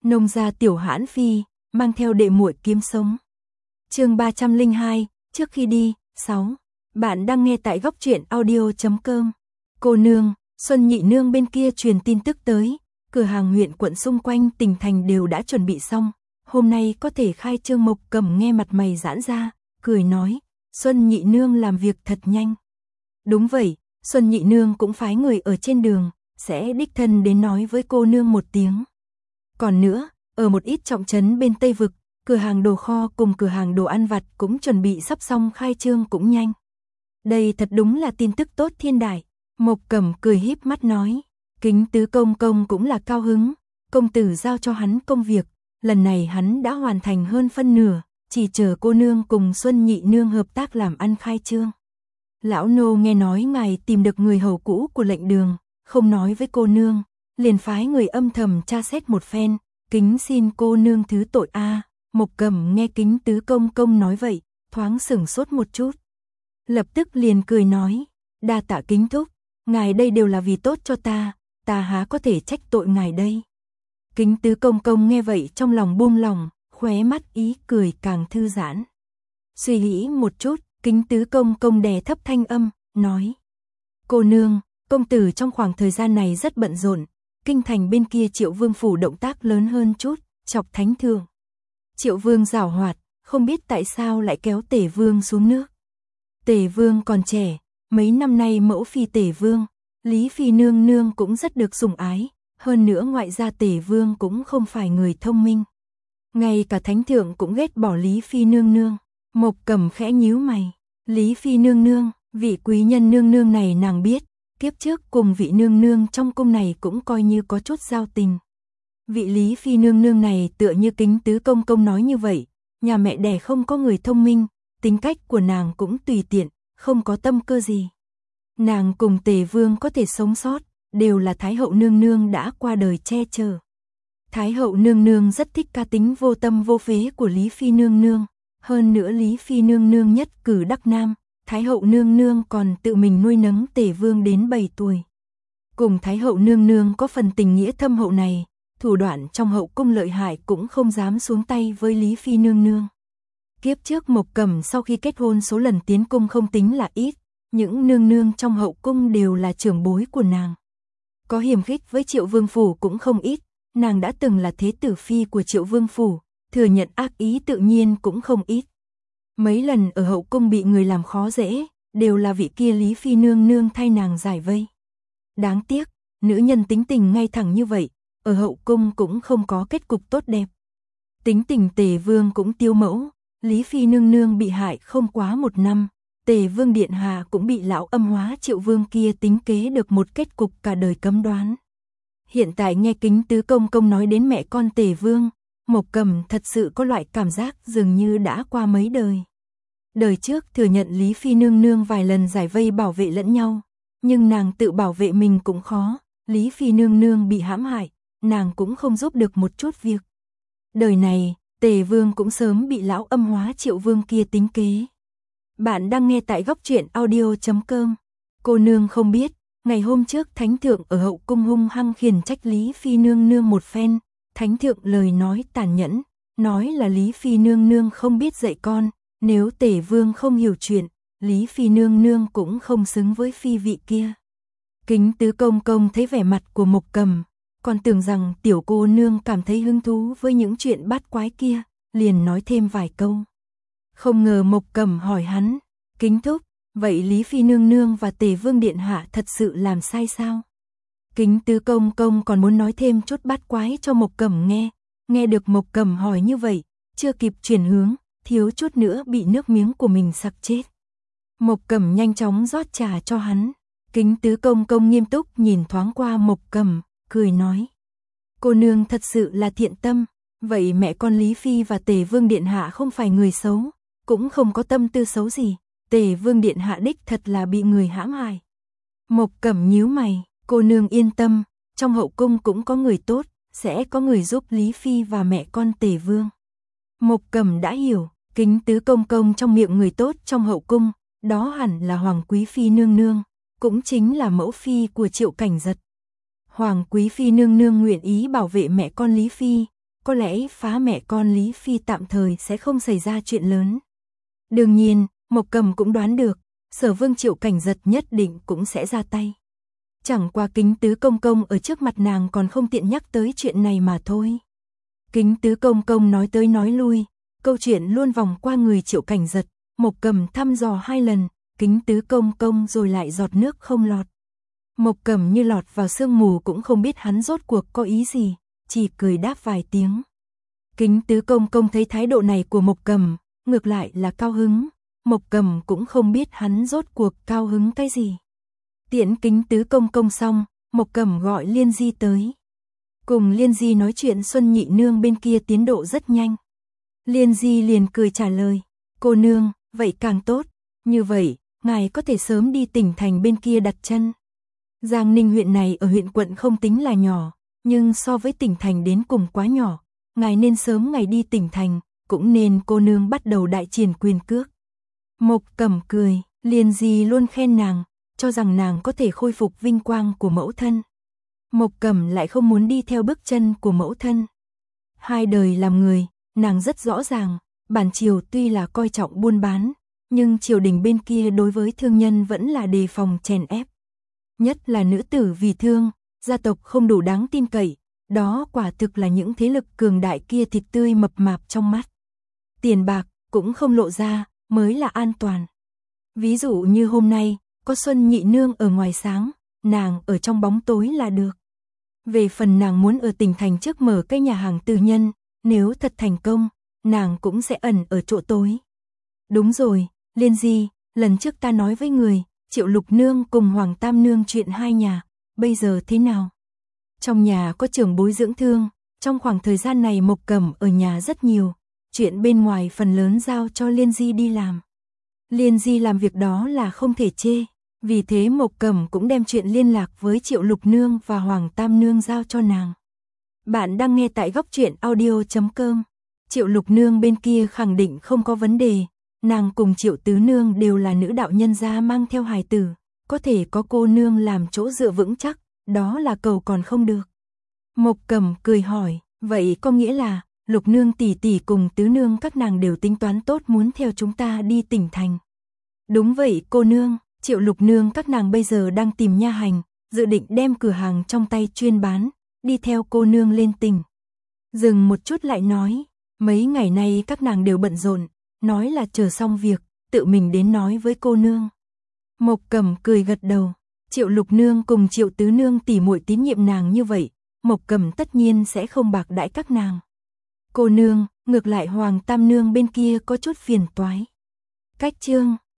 Nông gia Tiểu Hãn Phi, mang theo đệ muội kiếm sống. Chương 302, trước khi đi, 6. Bạn đang nghe tại góc truyện audio.com. Cô nương, Xuân Nhị nương bên kia truyền tin tức tới, cửa hàng huyện quận xung quanh tỉnh thành đều đã chuẩn bị xong, hôm nay có thể khai trương. Mộc Cầm nghe mặt mày giãn ra, cười nói, Xuân Nhị nương làm việc thật nhanh. Đúng vậy, Xuân Nhị nương cũng phái người ở trên đường, sẽ đích thân đến nói với cô nương một tiếng. Còn nữa, ở một ít trọng trấn bên Tây Vực, cửa hàng đồ kho cùng cửa hàng đồ ăn vặt cũng chuẩn bị sắp xong khai trương cũng nhanh. Đây thật đúng là tin tức tốt thiên đại. Mộc Cầm cười híp mắt nói, Kính tứ công công cũng là cao hứng, công tử giao cho hắn công việc, lần này hắn đã hoàn thành hơn phân nửa, chỉ chờ cô nương cùng Xuân Nhị nương hợp tác làm ăn khai trương. Lão nô nghe nói ngài tìm được người hầu cũ của lệnh đường, không nói với cô nương, liền phái người âm thầm tra xét một phen, kính xin cô nương thứ tội a. Mộc Cầm nghe Kính tứ công công nói vậy, thoáng sửng sốt một chút. Lập tức liền cười nói, đa tạ Kính thúc, ngài đây đều là vì tốt cho ta há có thể trách tội ngài đây. Kính tứ công công nghe vậy trong lòng buông lòng, khóe mắt ý cười càng thư giãn. Suy nghĩ một chút, Kính tứ công công đè thấp thanh âm, nói, cô nương, công tử trong khoảng thời gian này rất bận rộn, kinh thành bên kia Triệu Vương phủ động tác lớn hơn chút, chọc thánh thượng. Triệu Vương giảo hoạt, không biết tại sao lại kéo Tề Vương xuống nước. Tề Vương còn trẻ, mấy năm nay mẫu phi Tề Vương, Lý Phi nương nương cũng rất được sủng ái, hơn nữa ngoại gia Tề Vương cũng không phải người thông minh. Ngay cả thánh thượng cũng ghét bỏ Lý Phi nương nương. Mộc Cầm khẽ nhíu mày, Lý Phi nương nương, vị quý nhân nương nương này nàng biết, kiếp trước cùng vị nương nương trong cung này cũng coi như có chút giao tình. Vị Lý Phi nương nương này tựa như Kính tứ công công nói như vậy, nhà mẹ đẻ không có người thông minh, tính cách của nàng cũng tùy tiện, không có tâm cơ gì. Nàng cùng Tề Vương có thể sống sót, đều là Thái hậu nương nương đã qua đời che chở. Thái hậu nương nương rất thích cá tính vô tâm vô phế của Lý Phi nương nương, hơn nữa Lý Phi nương nương nhất cử đắc nam, Thái hậu nương nương còn tự mình nuôi nấng Tề Vương đến 7 tuổi. Cùng Thái hậu nương nương có phần tình nghĩa thâm hậu này, thủ đoạn trong hậu cung lợi hại cũng không dám xuống tay với Lý Phi nương nương. Kiếp trước Mộc Cầm sau khi kết hôn số lần tiến cung không tính là ít, những nương nương trong hậu cung đều là trưởng bối của nàng. Có hiềm khích với Triệu Vương phủ cũng không ít, nàng đã từng là thế tử phi của Triệu Vương phủ, thừa nhận ác ý tự nhiên cũng không ít. Mấy lần ở hậu cung bị người làm khó dễ, đều là vị kia Lý Phi nương nương thay nàng giải vây. Đáng tiếc, nữ nhân tính tình ngay thẳng như vậy, ở hậu cung cũng không có kết cục tốt đẹp. Tính tình Tề Vương cũng tiêu mẫu, Lý Phi nương nương bị hại không quá 1 năm, Tề Vương điện hạ cũng bị lão âm hóa Triệu Vương kia tính kế được một kết cục cả đời cấm đoán. Hiện tại nghe Kính tứ công công nói đến mẹ con Tề Vương, Mộc Cầm thật sự có loại cảm giác dường như đã qua mấy đời. Đời trước thừa nhận Lý Phi nương nương vài lần giải vây bảo vệ lẫn nhau, nhưng nàng tự bảo vệ mình cũng khó, Lý Phi nương nương bị hãm hại, nàng cũng không giúp được một chút việc. Đời này, Tề Vương cũng sớm bị lão âm hóa Triệu Vương kia tính kế. Bạn đang nghe tại góc truyện audio.com. Cô nương không biết, ngày hôm trước thánh thượng ở hậu cung hung hăng khiển trách Lý Phi nương nương một phen, thánh thượng lời nói tàn nhẫn, nói là Lý Phi nương nương không biết dạy con, nếu Tề Vương không hiểu chuyện, Lý Phi nương nương cũng không xứng với phi vị kia. Kính tứ công công thấy vẻ mặt của Mộc Cầm, còn tưởng rằng tiểu cô nương cảm thấy hứng thú với những chuyện bát quái kia, liền nói thêm vài câu. Không ngờ Mộc Cầm hỏi hắn, Kính thúc, vậy Lý Phi nương nương và Tề Vương điện hạ thật sự làm sai sao? Kính tứ công công còn muốn nói thêm chút bát quái cho Mộc Cầm nghe được Mộc Cầm hỏi như vậy, chưa kịp chuyển hướng, thiếu chút nữa bị nước miếng của mình sặc chết. Mộc Cầm nhanh chóng rót trà cho hắn, Kính tứ công công nghiêm túc nhìn thoáng qua Mộc Cầm, cười nói, cô nương thật sự là thiện tâm, vậy mẹ con Lý Phi và Tề Vương điện hạ không phải người xấu, cũng không có tâm tư xấu gì, Tề Vương điện hạ đích thật là bị người hãm hại. Mộc Cầm nhíu mày, cô nương yên tâm, trong hậu cung cũng có người tốt, sẽ có người giúp Lý Phi và mẹ con Tề Vương. Mộc Cầm đã hiểu, Kính tứ công công trong miệng người tốt trong hậu cung, đó hẳn là Hoàng Quý Phi nương nương, cũng chính là mẫu phi của Triệu Cảnh Giật. Hoàng Quý Phi nương nương nguyện ý bảo vệ mẹ con Lý Phi, có lẽ phá mẹ con Lý Phi tạm thời sẽ không xảy ra chuyện lớn. Đương nhiên, Mộc Cầm cũng đoán được, Sở Vương Triệu Cảnh Giật nhất định cũng sẽ ra tay. Chẳng qua Kính Tứ Công Công ở trước mặt nàng còn không tiện nhắc tới chuyện này mà thôi. Kính Tứ Công Công nói tới nói lui, câu chuyện luôn vòng qua người Triệu Cảnh Giật, Mộc Cầm thăm dò 2 lần, Kính Tứ Công Công rồi lại giọt nước không lọt. Mộc Cầm như lọt vào sương mù cũng không biết hắn rốt cuộc có ý gì, chỉ cười đáp vài tiếng. Kính Tứ Công Công thấy thái độ này của Mộc Cầm, ngược lại là cao hứng, Mộc Cầm cũng không biết hắn rốt cuộc cao hứng cái gì. Tiễn Kính Tứ Công Công xong, Mộc Cầm gọi Liên Di tới. Cùng Liên Di nói chuyện Xuân Nhị Nương bên kia tiến độ rất nhanh. Liên Di liền cười trả lời, cô nương, vậy càng tốt, như vậy, ngài có thể sớm đi tỉnh thành bên kia đặt chân. Giang Ninh huyện này ở huyện quận không tính là nhỏ, nhưng so với tỉnh thành đến cùng quá nhỏ, ngài nên sớm ngày đi tỉnh thành, cũng nên cô nương bắt đầu đại triển quyền cước. Mộc Cầm cười, Liên Di luôn khen nàng, cho rằng nàng có thể khôi phục vinh quang của mẫu thân. Mộc Cầm lại không muốn đi theo bước chân của mẫu thân. 2 đời làm người, nàng rất rõ ràng, bản triều tuy là coi trọng buôn bán, nhưng triều đình bên kia đối với thương nhân vẫn là đề phòng chèn ép. Nhất là nữ tử vì thương, gia tộc không đủ đáng tin cậy, đó quả thực là những thế lực cường đại kia thịt tươi mập mạp trong mắt. Tiền bạc cũng không lộ ra, mới là an toàn. Ví dụ như hôm nay, có Xuân Nhị Nương ở ngoài sáng, nàng ở trong bóng tối là được. Về phần nàng muốn ở tỉnh thành trước mở cái nhà hàng tư nhân, nếu thật thành công, nàng cũng sẽ ẩn ở chỗ tối. Đúng rồi, Liên Di, lần trước ta nói với người, Triệu Lục Nương cùng Hoàng Tam Nương chuyện 2 nhà, bây giờ thế nào? Trong nhà có trưởng bối dưỡng thương, trong khoảng thời gian này Mộc Cầm ở nhà rất nhiều, chuyện bên ngoài phần lớn giao cho Liên Di đi làm. Liên Di làm việc đó là không thể chê, vì thế Mộc Cầm cũng đem chuyện liên lạc với Triệu Lục Nương và Hoàng Tam Nương giao cho nàng. Bạn đang nghe tại góc truyện audio.com. Triệu Lục Nương bên kia khẳng định không có vấn đề, nàng cùng Triệu Tứ Nương đều là nữ đạo nhân gia mang theo hài tử, có thể có cô nương làm chỗ dựa vững chắc, đó là cầu còn không được. Mộc Cầm cười hỏi, vậy có nghĩa là Lục Nương tỷ tỷ cùng Tứ Nương các nàng đều tính toán tốt muốn theo chúng ta đi tỉnh thành. Đúng vậy cô nương, Triệu Lục Nương các nàng bây giờ đang tìm nha hành, dự định đem cửa hàng trong tay chuyên bán, đi theo cô nương lên tỉnh. Dừng một chút lại nói, mấy ngày nay các nàng đều bận rộn, nói là chờ xong việc, tự mình đến nói với cô nương. Mộc Cầm cười gật đầu, Triệu Lục Nương cùng Triệu Tứ Nương tỉ muội tín nhiệm nàng như vậy, Mộc Cầm tất nhiên sẽ không bạc đãi các nàng. Cô nương, ngược lại Hoàng Tam Nương bên kia có chút phiền toái. Cách chương